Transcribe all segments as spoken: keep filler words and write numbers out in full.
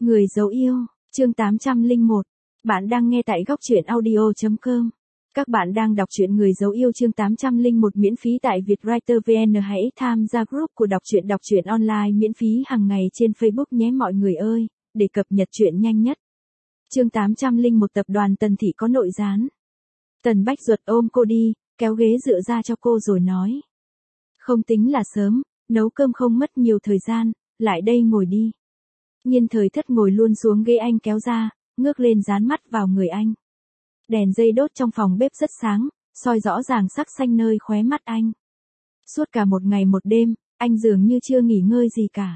Người dấu yêu, chương tám trăm lẻ một. Bạn đang nghe tại góc truyện audio chấm com. Các bạn đang đọc truyện Người dấu yêu chương tám trăm lẻ một miễn phí tại Vietwriter vê en. Hãy tham gia group của đọc truyện đọc truyện online miễn phí hàng ngày trên Facebook nhé mọi người ơi, để cập nhật truyện nhanh nhất. Chương tám trăm lẻ một tập đoàn Tần Thị có nội gián. Tần Bách Duật ôm cô đi, kéo ghế dựa ra cho cô rồi nói. Không tính là sớm, nấu cơm không mất nhiều thời gian, lại đây ngồi đi. Nhiên Thời Thất ngồi luôn xuống ghế anh kéo ra, ngước lên dán mắt vào người anh. Đèn dây đốt trong phòng bếp rất sáng, soi rõ ràng sắc xanh nơi khóe mắt anh. Suốt cả một ngày một đêm, anh dường như chưa nghỉ ngơi gì cả.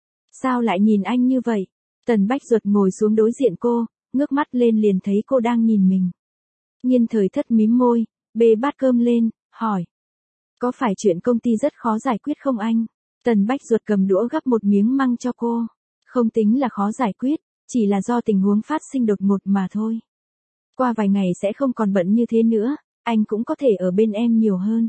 Sao lại nhìn anh như vậy? Tần Bách Duật ngồi xuống đối diện cô, ngước mắt lên liền thấy cô đang nhìn mình. Nhiên Thời Thất mím môi, bê bát cơm lên, hỏi. Có phải chuyện công ty rất khó giải quyết không anh? Tần Bách Duật cầm đũa gắp một miếng măng cho cô. Không tính là khó giải quyết, chỉ là do tình huống phát sinh đột ngột mà thôi. Qua vài ngày sẽ không còn bận như thế nữa, anh cũng có thể ở bên em nhiều hơn.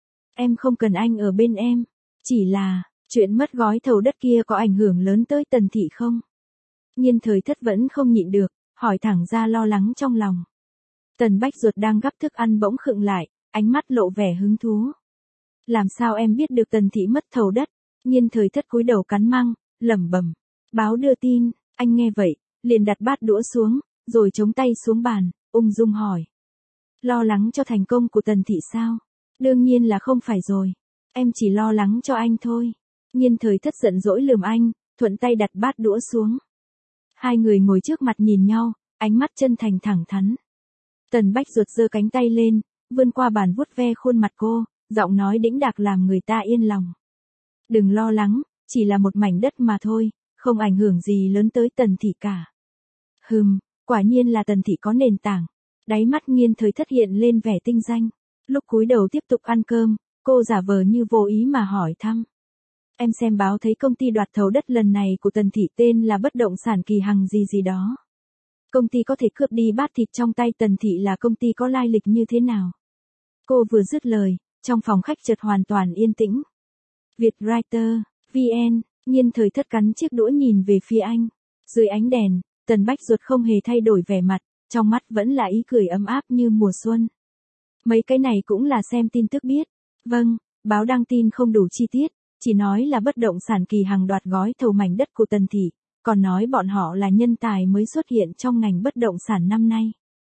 Em không cần anh ở bên em, chỉ là, chuyện mất gói thầu đất kia có ảnh hưởng lớn tới Tần Thị không? Nhiên Thời Thất vẫn không nhịn được, hỏi thẳng ra lo lắng trong lòng. Tần Bách Duật đang gắp thức ăn bỗng khựng lại, ánh mắt lộ vẻ hứng thú. Làm sao em biết được Tần Thị mất thầu đất? Nhiên Thời Thất cúi đầu cắn măng, lẩm bẩm. Báo đưa tin, anh nghe vậy, liền đặt bát đũa xuống, rồi chống tay xuống bàn, ung dung hỏi. Lo lắng cho thành công của Tần Thị sao? Đương nhiên là không phải rồi. Em chỉ lo lắng cho anh thôi. Nhiên Thời Thất giận dỗi lườm anh, thuận tay đặt bát đũa xuống. Hai người ngồi trước mặt nhìn nhau, ánh mắt chân thành thẳng thắn. Tần Bách Duật giơ cánh tay lên, vươn qua bàn vuốt ve khuôn mặt cô, giọng nói đĩnh đạc làm người ta yên lòng. Đừng lo lắng, chỉ là một mảnh đất mà thôi, không ảnh hưởng gì lớn tới Tần Thị cả. Hừm, quả nhiên là Tần Thị có nền tảng. Đáy mắt Nhiên Thời Thất hiện lên vẻ tinh danh. Lúc cúi đầu tiếp tục ăn cơm, cô giả vờ như vô ý mà hỏi thăm. Em xem báo thấy công ty đoạt thầu đất lần này của Tần Thị tên là bất động sản Kỳ Hằng gì gì đó. Công ty có thể cướp đi bát thịt trong tay Tần Thị là công ty có lai lịch như thế nào? Cô vừa dứt lời, trong phòng khách chợt hoàn toàn yên tĩnh. Vietwriter, vê en, Nhiên Thời Thất cắn chiếc đũa nhìn về phía anh. Dưới ánh đèn, Tần Bách Duật không hề thay đổi vẻ mặt, trong mắt vẫn là ý cười ấm áp như mùa xuân. Mấy cái này cũng là xem tin tức biết. Vâng, báo đăng tin không đủ chi tiết, chỉ nói là bất động sản Kỳ Hằng đoạt gói thầu mảnh đất của Tần Thị, còn nói bọn họ là nhân tài mới xuất hiện trong ngành bất động sản năm nay.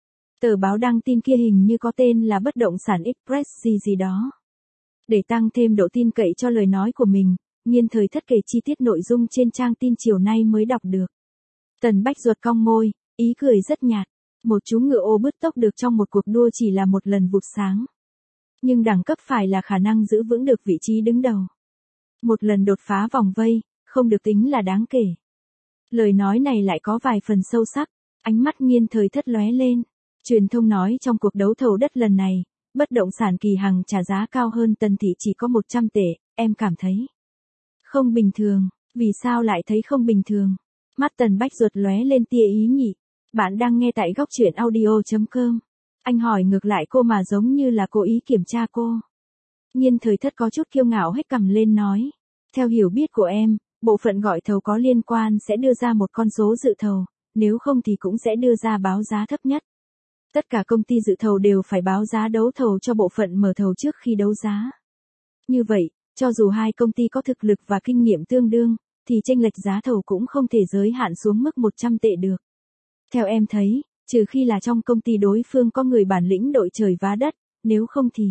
Tờ báo đăng tin kia hình như có tên là bất động sản Express gì gì đó. Để tăng thêm độ tin cậy cho lời nói của mình, Nhiên Thời Thất kể chi tiết nội dung trên trang tin chiều nay mới đọc được. Tần Bách Duật cong môi, ý cười rất nhạt. Một chú ngựa ô bứt tốc được trong một cuộc đua chỉ là một lần vụt sáng. Nhưng đẳng cấp phải là khả năng giữ vững được vị trí đứng đầu. Một lần đột phá vòng vây, không được tính là đáng kể. Lời nói này lại có vài phần sâu sắc, ánh mắt Nhiên Thời Thất lóe lên. Truyền thông nói trong cuộc đấu thầu đất lần này, bất động sản Kỳ Hằng trả giá cao hơn Tần Thị chỉ có một trăm tệ, em cảm thấy không bình thường. Vì sao lại thấy không bình thường? Mắt Tần Bách Duật lóe lên tia ý nhị. Bạn đang nghe tại góc truyện audio chấm com. Anh hỏi ngược lại cô mà giống như là cố ý kiểm tra cô. Nhiên Thời Thất có chút kiêu ngạo hét cằm lên nói. Theo hiểu biết của em, bộ phận gọi thầu có liên quan sẽ đưa ra một con số dự thầu, nếu không thì cũng sẽ đưa ra báo giá thấp nhất. Tất cả công ty dự thầu đều phải báo giá đấu thầu cho bộ phận mở thầu trước khi đấu giá. Như vậy, cho dù hai công ty có thực lực và kinh nghiệm tương đương, thì chênh lệch giá thầu cũng không thể giới hạn xuống mức một trăm tệ được. Theo em thấy, trừ khi là trong công ty đối phương có người bản lĩnh đội trời vá đất, nếu không thì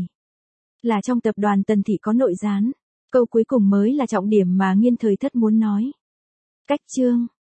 là trong tập đoàn Tần Thị có nội gián. Câu cuối cùng mới là trọng điểm mà Nhiên Thời Thất muốn nói. Cách chương